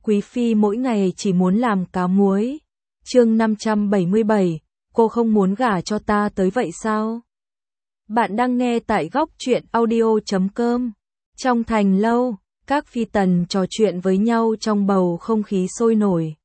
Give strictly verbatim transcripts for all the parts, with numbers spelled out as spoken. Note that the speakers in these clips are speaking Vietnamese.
Quý phi mỗi ngày chỉ muốn làm cá muối. Chương năm trăm bảy mươi bảy, cô không muốn gả cho ta tới vậy sao? Bạn đang nghe tại góc truyện audio chấm com. Trong thành lâu, các phi tần trò chuyện với nhau trong bầu không khí sôi nổi.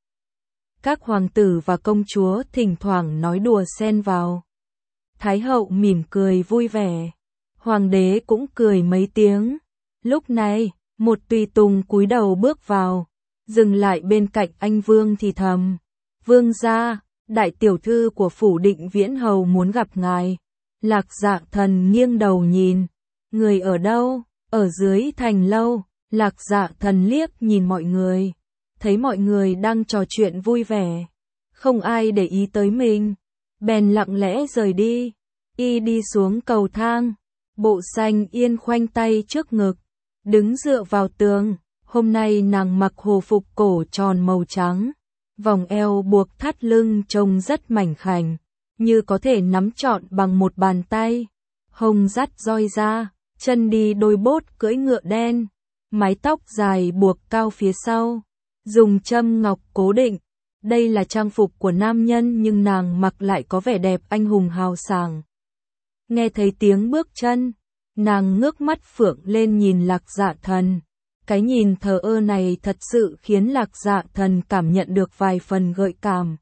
Các hoàng tử và công chúa thỉnh thoảng nói đùa xen vào. Thái hậu mỉm cười vui vẻ. Hoàng đế cũng cười mấy tiếng. Lúc này, một tùy tùng cúi đầu bước vào, dừng lại bên cạnh anh Vương thì thầm. Vương gia, đại tiểu thư của phủ Định Viễn Hầu muốn gặp ngài. Lạc Dạ Thần nghiêng đầu nhìn. Người ở đâu? Ở dưới thành lâu. Lạc Dạ Thần liếc nhìn mọi người. Thấy mọi người đang trò chuyện vui vẻ. Không ai để ý tới mình. Bèn lặng lẽ rời đi. Y đi xuống cầu thang. Bộ Xanh Yên khoanh tay trước ngực. Đứng dựa vào tường. Hôm nay nàng mặc hồ phục cổ tròn màu trắng. Vòng eo buộc thắt lưng trông rất mảnh khảnh. Như có thể nắm trọn bằng một bàn tay. Hông dắt roi ra. Chân đi đôi bốt cưỡi ngựa đen. Mái tóc dài buộc cao phía sau. Dùng châm ngọc cố định. Đây là trang phục của nam nhân nhưng nàng mặc lại có vẻ đẹp anh hùng hào sảng. Nghe thấy tiếng bước chân, nàng ngước mắt phượng lên nhìn Lạc Dạ Thần. Cái nhìn thờ ơ này thật sự khiến Lạc Dạ Thần cảm nhận được vài phần gợi cảm.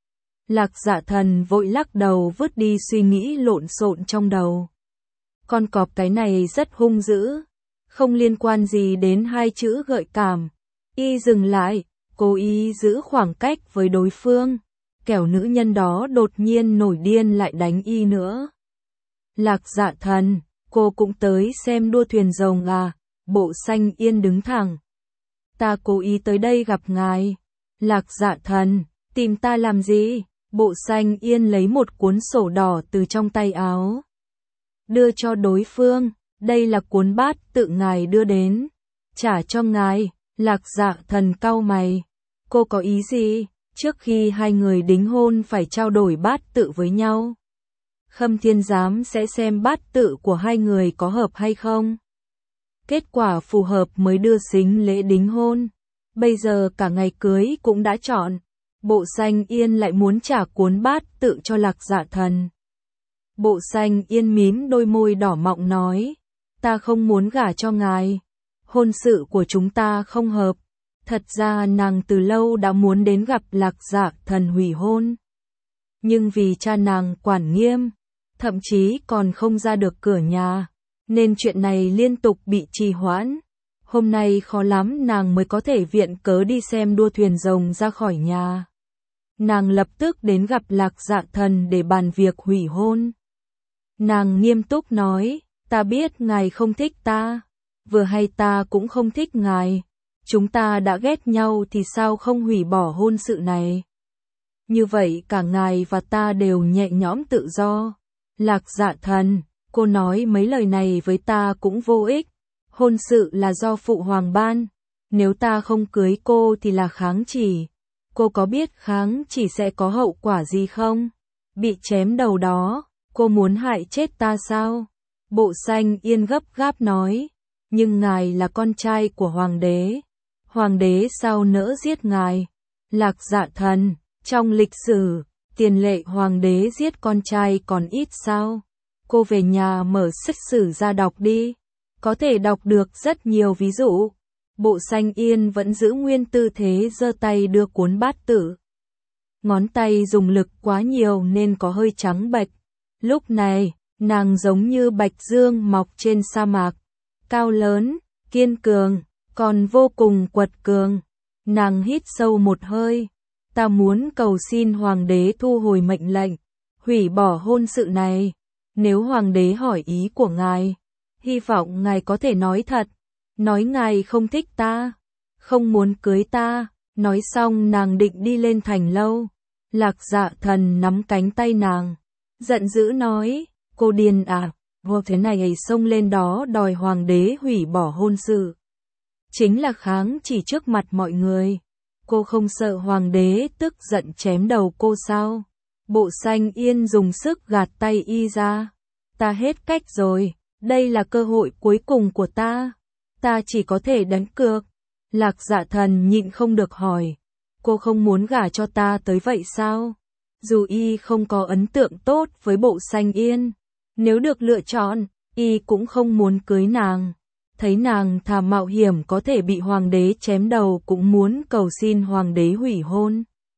Lạc Dạ Thần vội lắc đầu vứt đi suy nghĩ lộn xộn trong đầu. Con cọp cái này rất hung dữ, không liên quan gì đến hai chữ gợi cảm. Y dừng lại, cố ý giữ khoảng cách với đối phương, kẻo nữ nhân đó đột nhiên nổi điên lại đánh y nữa. Lạc Dạ Thần, cô cũng tới xem đua thuyền rồng à? Bộ Xanh Yên đứng thẳng. Ta cố ý tới đây gặp ngài. Lạc Dạ Thần, tìm ta làm gì? Bộ Xanh Yên lấy một cuốn sổ đỏ từ trong tay áo. Đưa cho đối phương, đây là cuốn bát tự ngài đưa đến. Trả cho ngài. Lạc Dạ Thần cau mày. Cô có ý gì? Trước khi hai người đính hôn phải trao đổi bát tự với nhau. Khâm Thiên Giám sẽ xem bát tự của hai người có hợp hay không. Kết quả phù hợp mới đưa sính lễ đính hôn. Bây giờ cả ngày cưới cũng đã chọn. Bộ Xanh Yên lại muốn trả cuốn bát tự cho Lạc Dạ Thần. Bộ Xanh Yên mím đôi môi đỏ mọng nói. Ta không muốn gả cho ngài. Hôn sự của chúng ta không hợp. Thật ra nàng từ lâu đã muốn đến gặp Lạc Dạ Thần hủy hôn. Nhưng vì cha nàng quản nghiêm, thậm chí còn không ra được cửa nhà, nên chuyện này liên tục bị trì hoãn. Hôm nay khó lắm nàng mới có thể viện cớ đi xem đua thuyền rồng ra khỏi nhà. Nàng lập tức đến gặp Lạc Dạ Thần để bàn việc hủy hôn. Nàng nghiêm túc nói, ta biết ngài không thích ta. Vừa hay ta cũng không thích ngài. Chúng ta đã ghét nhau thì sao không hủy bỏ hôn sự này. Như vậy cả ngài và ta đều nhẹ nhõm tự do. Lạc Dạ Thần, cô nói mấy lời này với ta cũng vô ích. Hôn sự là do phụ hoàng ban. Nếu ta không cưới cô thì là kháng chỉ. Cô có biết kháng chỉ sẽ có hậu quả gì không? Bị chém đầu đó, cô muốn hại chết ta sao? Bộ Xanh Yên gấp gáp nói. Nhưng ngài là con trai của hoàng đế. Hoàng đế sao nỡ giết ngài? Lạc Dạ Thần, trong lịch sử, tiền lệ hoàng đế giết con trai còn ít sao? Cô về nhà mở sách sử ra đọc đi. Có thể đọc được rất nhiều ví dụ. Bộ Xanh Yên vẫn giữ nguyên tư thế giơ tay đưa cuốn bát tự. Ngón tay dùng lực quá nhiều nên có hơi trắng bệch. Lúc này, nàng giống như bạch dương mọc trên sa mạc. Cao lớn, kiên cường, còn vô cùng quật cường. Nàng hít sâu một hơi. Ta muốn cầu xin hoàng đế thu hồi mệnh lệnh, hủy bỏ hôn sự này. Nếu hoàng đế hỏi ý của ngài, hy vọng ngài có thể nói thật. Nói ngài không thích ta, không muốn cưới ta. Nói xong nàng định đi lên thành lâu. Lạc Dạ Thần nắm cánh tay nàng, giận dữ nói, cô điên à? Vô thế này ấy xông lên đó đòi hoàng đế hủy bỏ hôn sự. Chính là kháng chỉ trước mặt mọi người. Cô không sợ hoàng đế tức giận chém đầu cô sao? Bộ Xanh Yên dùng sức gạt tay y ra. Ta hết cách rồi, đây là cơ hội cuối cùng của ta. Ta chỉ có thể đánh cược. Lạc Dạ Thần nhịn không được hỏi, cô không muốn gả cho ta tới vậy sao? Dù y không có ấn tượng tốt với Bộ Xanh Yên, nếu được lựa chọn, y cũng không muốn cưới nàng. Thấy nàng thà mạo hiểm có thể bị hoàng đế chém đầu cũng muốn cầu xin hoàng đế hủy hôn.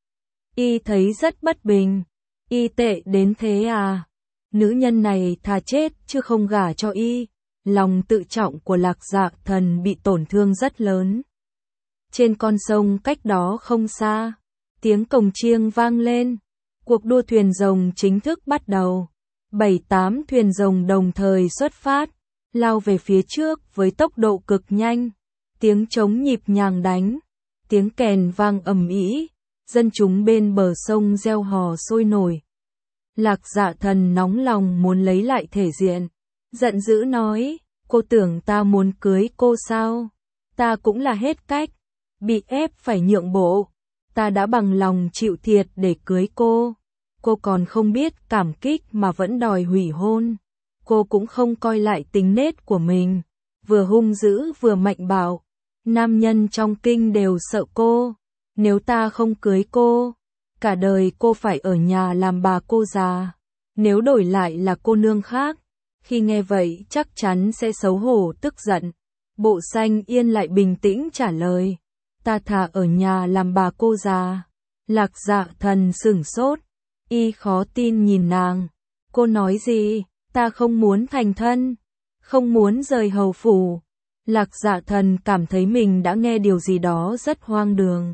Y thấy rất bất bình. Y tệ đến thế à? Nữ nhân này thà chết chứ không gả cho y. Lòng tự trọng của Lạc Dạ Thần bị tổn thương rất lớn. Trên con sông cách đó không xa, tiếng cồng chiêng vang lên. Cuộc đua thuyền rồng chính thức bắt đầu. Bảy tám thuyền rồng đồng thời xuất phát, lao về phía trước với tốc độ cực nhanh. Tiếng trống nhịp nhàng đánh, tiếng kèn vang ầm ĩ, dân chúng bên bờ sông reo hò sôi nổi. Lạc Dạ Thần nóng lòng muốn lấy lại thể diện, giận dữ nói, cô tưởng ta muốn cưới cô sao? Ta cũng là hết cách, bị ép phải nhượng bộ. Ta đã bằng lòng chịu thiệt để cưới cô. Cô còn không biết cảm kích mà vẫn đòi hủy hôn. Cô cũng không coi lại tính nết của mình, vừa hung dữ vừa mạnh bạo. Nam nhân trong kinh đều sợ cô. Nếu ta không cưới cô, cả đời cô phải ở nhà làm bà cô già. Nếu đổi lại là cô nương khác, khi nghe vậy chắc chắn sẽ xấu hổ tức giận. Bộ Xanh Yên lại bình tĩnh trả lời, ta thà ở nhà làm bà cô già. Lạc Dạ Thần sửng sốt, y khó tin nhìn nàng. Cô nói gì? Ta không muốn thành thân, không muốn rời hầu phủ. Lạc Dạ Thần cảm thấy mình đã nghe điều gì đó rất hoang đường.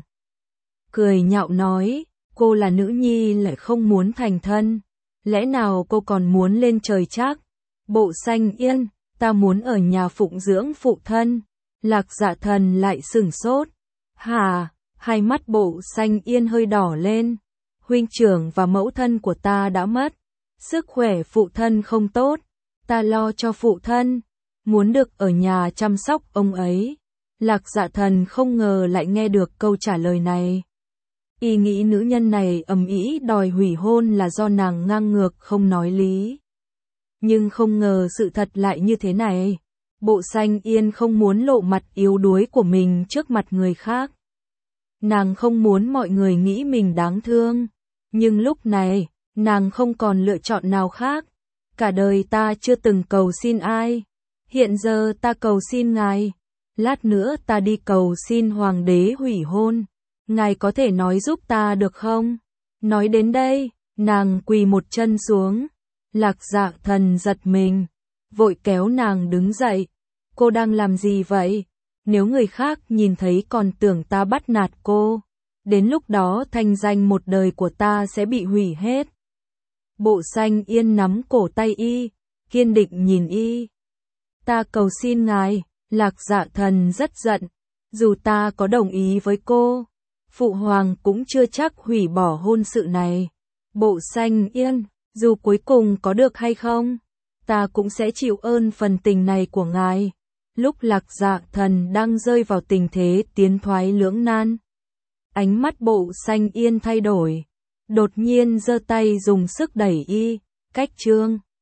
Cười nhạo nói, cô là nữ nhi lại không muốn thành thân. Lẽ nào cô còn muốn lên trời chắc? Bộ Xanh Yên, ta muốn ở nhà phụng dưỡng phụ thân. Lạc Dạ Thần lại sửng sốt. Hà, hai mắt Bộ Xanh Yên hơi đỏ lên. Huynh trưởng và mẫu thân của ta đã mất. Sức khỏe phụ thân không tốt. Ta lo cho phụ thân. Muốn được ở nhà chăm sóc ông ấy. Lạc Dạ Thần không ngờ lại nghe được câu trả lời này. Y nghĩ nữ nhân này ầm ĩ đòi hủy hôn là do nàng ngang ngược không nói lý. Nhưng không ngờ sự thật lại như thế này. Bộ Xanh Yên không muốn lộ mặt yếu đuối của mình trước mặt người khác. Nàng không muốn mọi người nghĩ mình đáng thương. Nhưng lúc này, nàng không còn lựa chọn nào khác. Cả đời ta chưa từng cầu xin ai. Hiện giờ ta cầu xin ngài. Lát nữa ta đi cầu xin hoàng đế hủy hôn. Ngài có thể nói giúp ta được không? Nói đến đây, nàng quỳ một chân xuống. Lạc Dạ Thần giật mình, vội kéo nàng đứng dậy. Cô đang làm gì vậy? Nếu người khác nhìn thấy còn tưởng ta bắt nạt cô. Đến lúc đó thanh danh một đời của ta sẽ bị hủy hết. Bộ Xanh Yên nắm cổ tay y, kiên định nhìn y. Ta cầu xin ngài. Lạc Dạ Thần rất giận. Dù ta có đồng ý với cô, Phụ Hoàng cũng chưa chắc hủy bỏ hôn sự này. Bộ Xanh Yên, dù cuối cùng có được hay không, ta cũng sẽ chịu ơn phần tình này của ngài. Lúc Lạc Dạ Thần đang rơi vào tình thế tiến thoái lưỡng nan, ánh mắt Bộ Xanh Yên thay đổi, đột nhiên giơ tay dùng sức đẩy y, cách trương.